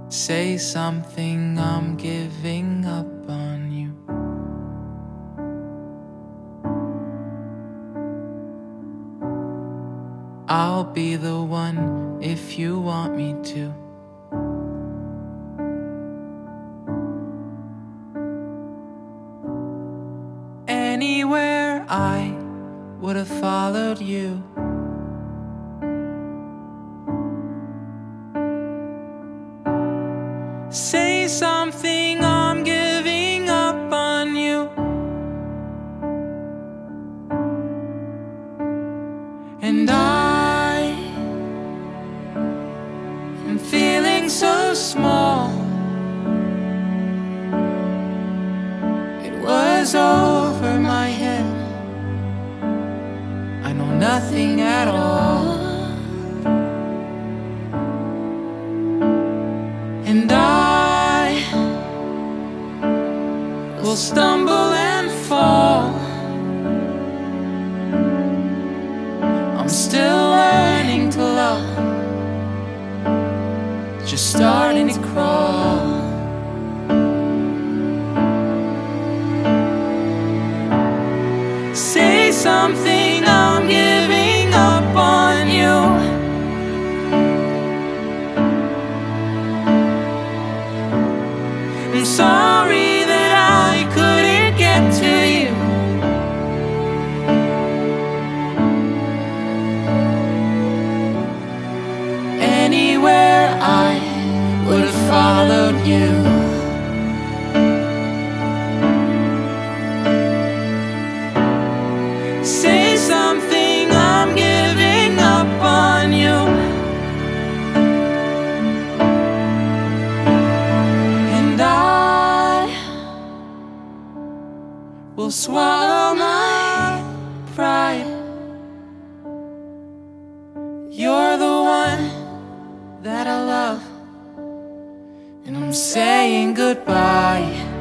Say something, I'm giving up on you. I'll be the one if you want me to. Anywhere I would have followed you. Say something, I'm giving up on you. And I am feeling so small. It was over my head. I know nothing at all. And I will stumble and fall. I'm still learning to love, just starting to crawl. Say something, I'm giving up on you. I'm sorry that I couldn't get to you. Anywhere I would have followed you. Say something, I'm giving up on you. And I will swallow my pride. You're the one that I love, and I'm saying goodbye.